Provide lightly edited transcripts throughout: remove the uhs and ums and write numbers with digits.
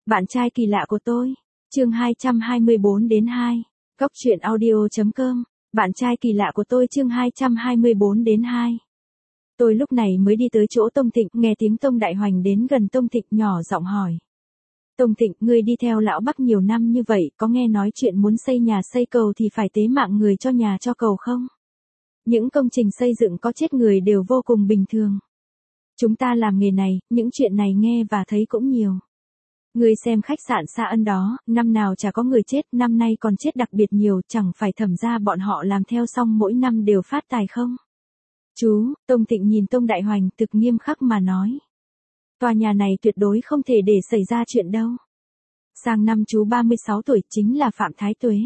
Bạn trai kỳ lạ của tôi. Chương 224 đến 2. Góc truyện audio.com. Bạn trai kỳ lạ của tôi chương 224 đến 2. Tôi lúc này mới đi tới chỗ Tông Thịnh, nghe tiếng Tông Đại Hoành đến gần Tông Thịnh nhỏ giọng hỏi. Tông Thịnh, ngươi đi theo lão Bắc nhiều năm như vậy, có nghe nói chuyện muốn xây nhà xây cầu thì phải tế mạng người cho nhà cho cầu không? Những công trình xây dựng có chết người đều vô cùng bình thường. Chúng ta làm nghề này, những chuyện này nghe và thấy cũng nhiều. Ngươi xem khách sạn Sa Ân đó, năm nào chả có người chết, năm nay còn chết đặc biệt nhiều, chẳng phải thẩm ra bọn họ làm theo xong mỗi năm đều phát tài không? Chú, Tông Thịnh nhìn Tông Đại Hoành thực nghiêm khắc mà nói. Tòa nhà này tuyệt đối không thể để xảy ra chuyện đâu. Sang năm chú 36 tuổi chính là Phạm Thái Tuế.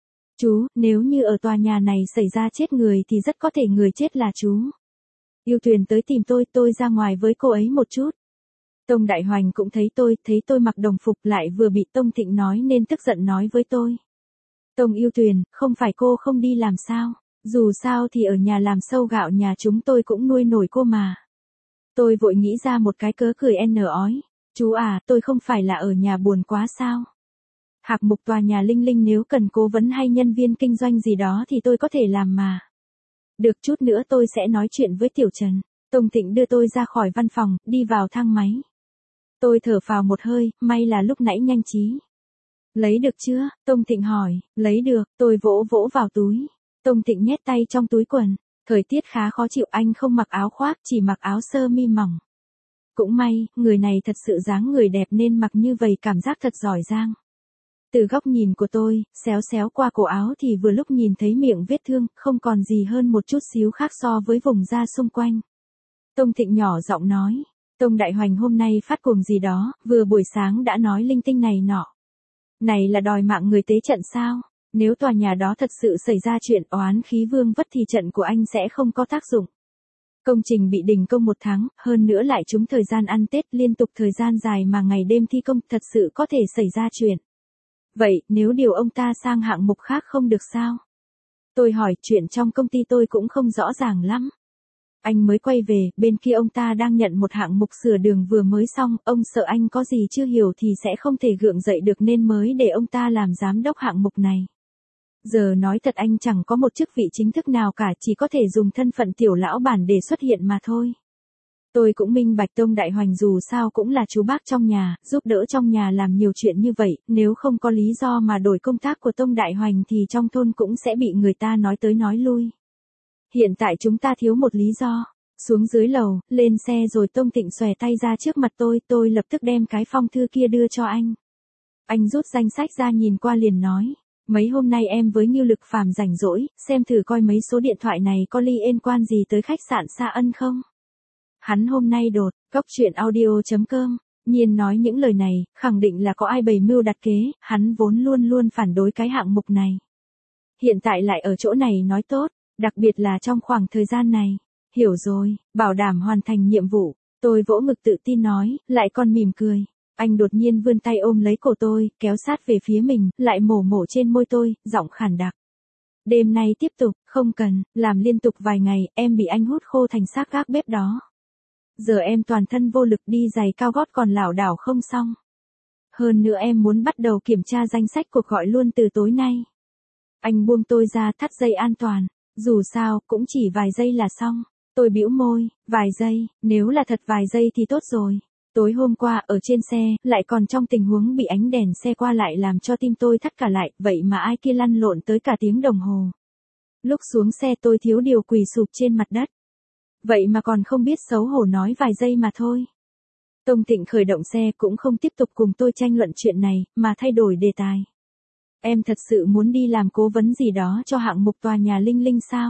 Chú, nếu như ở tòa nhà này xảy ra chết người thì rất có thể người chết là chú. Yêu Tuyền tới tìm tôi ra ngoài với cô ấy một chút. Tông Đại Hoành cũng thấy tôi mặc đồng phục lại vừa bị Tông Thịnh nói nên tức giận nói với tôi. Tông Yêu Tuyền, không phải cô không đi làm sao, dù sao thì ở nhà làm sâu gạo nhà chúng tôi cũng nuôi nổi cô mà. Tôi vội nghĩ ra một cái cớ cười ói. Chú à, tôi không phải là ở nhà buồn quá sao? Hạng mục tòa nhà Linh Linh nếu cần cố vấn hay nhân viên kinh doanh gì đó thì tôi có thể làm mà. Được, chút nữa tôi sẽ nói chuyện với Tiểu Trần. Tông Thịnh đưa tôi ra khỏi văn phòng, đi vào thang máy. Tôi thở phào một hơi, may là lúc nãy nhanh trí. Lấy được chưa? Tông Thịnh hỏi. Lấy được, tôi vỗ vào túi. Tông Thịnh nhét tay trong túi quần. Thời tiết khá khó chịu, anh không mặc áo khoác, chỉ mặc áo sơ mi mỏng. Cũng may, người này thật sự dáng người đẹp nên mặc như vậy cảm giác thật giỏi giang. Từ góc nhìn của tôi, xéo qua cổ áo thì vừa lúc nhìn thấy miệng vết thương, không còn gì hơn một chút xíu khác so với vùng da xung quanh. Tông Thịnh nhỏ giọng nói. Tông Đại Hoành hôm nay phát cuồng gì đó, vừa buổi sáng đã nói linh tinh này nọ. Này là đòi mạng người tế trận sao? Nếu tòa nhà đó thật sự xảy ra chuyện oán khí vương vất thì trận của anh sẽ không có tác dụng. Công trình bị đình công 1 tháng, hơn nữa lại trúng thời gian ăn Tết liên tục thời gian dài mà ngày đêm thi công, thật sự có thể xảy ra chuyện. Vậy, nếu điều ông ta sang hạng mục khác không được sao? Tôi hỏi, chuyện trong công ty tôi cũng không rõ ràng lắm. Anh mới quay về, bên kia ông ta đang nhận một hạng mục sửa đường vừa mới xong, ông sợ anh có gì chưa hiểu thì sẽ không thể gượng dậy được nên mới để ông ta làm giám đốc hạng mục này. Giờ nói thật anh chẳng có một chức vị chính thức nào cả, chỉ có thể dùng thân phận tiểu lão bản để xuất hiện mà thôi. Tôi cũng minh bạch Tông Đại Hoành dù sao cũng là chú bác trong nhà, giúp đỡ trong nhà làm nhiều chuyện như vậy, nếu không có lý do mà đổi công tác của Tông Đại Hoành thì trong thôn cũng sẽ bị người ta nói tới nói lui. Hiện tại chúng ta thiếu một lý do. Xuống dưới lầu, lên xe rồi Tông Thịnh xòe tay ra trước mặt tôi lập tức đem cái phong thư kia đưa cho anh. Anh rút danh sách ra nhìn qua liền nói. Mấy hôm nay em với Ngưu Lực Phàm rảnh rỗi, xem thử coi mấy số điện thoại này có liên quan gì tới khách sạn Sa Ân không? Hắn hôm nay đột, góc truyện audio.com, Nhiên nói những lời này, khẳng định là có ai bày mưu đặt kế, hắn vốn luôn phản đối cái hạng mục này. Hiện tại lại ở chỗ này nói tốt, đặc biệt là trong khoảng thời gian này. Hiểu rồi, bảo đảm hoàn thành nhiệm vụ. Tôi vỗ ngực tự tin nói, lại còn mỉm cười. Anh đột nhiên vươn tay ôm lấy cổ tôi, kéo sát về phía mình, lại mổ trên môi tôi, giọng khàn đặc. Đêm nay tiếp tục, không cần, làm liên tục vài ngày, em bị anh hút khô thành xác gác bếp đó. Giờ em toàn thân vô lực đi giày cao gót còn lảo đảo không xong. Hơn nữa em muốn bắt đầu kiểm tra danh sách cuộc gọi luôn từ tối nay. Anh buông tôi ra thắt dây an toàn, dù sao cũng chỉ vài giây là xong. Tôi bĩu môi, vài giây, nếu là thật vài giây thì tốt rồi. Tối hôm qua ở trên xe, lại còn trong tình huống bị ánh đèn xe qua lại làm cho tim tôi thắt cả lại, vậy mà ai kia lăn lộn tới cả tiếng đồng hồ. Lúc xuống xe tôi thiếu điều quỳ sụp trên mặt đất. Vậy mà còn không biết xấu hổ nói vài giây mà thôi. Tông Thịnh khởi động xe cũng không tiếp tục cùng tôi tranh luận chuyện này, mà thay đổi đề tài. Em thật sự muốn đi làm cố vấn gì đó cho hạng mục tòa nhà Linh Linh sao?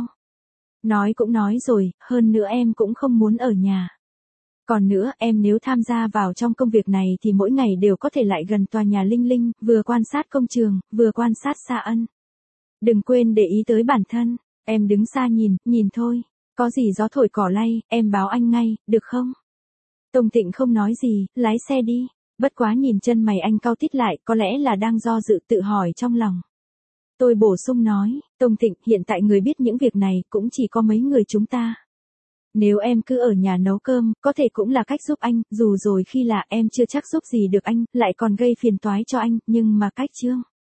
Nói cũng nói rồi, hơn nữa em cũng không muốn ở nhà. Còn nữa, em nếu tham gia vào trong công việc này thì mỗi ngày đều có thể lại gần tòa nhà Linh Linh, vừa quan sát công trường, vừa quan sát Sa Ân. Đừng quên để ý tới bản thân, em đứng xa nhìn thôi, có gì gió thổi cỏ lay, em báo anh ngay, được không? Tông Thịnh không nói gì, lái xe đi, bất quá nhìn chân mày anh cau tít lại, có lẽ là đang do dự tự hỏi trong lòng. Tôi bổ sung nói, Tông Thịnh, hiện tại người biết những việc này cũng chỉ có mấy người chúng ta. Nếu em cứ ở nhà nấu cơm, có thể cũng là cách giúp anh, dù rồi khi là em chưa chắc giúp gì được anh, lại còn gây phiền toái cho anh, nhưng mà cách Trương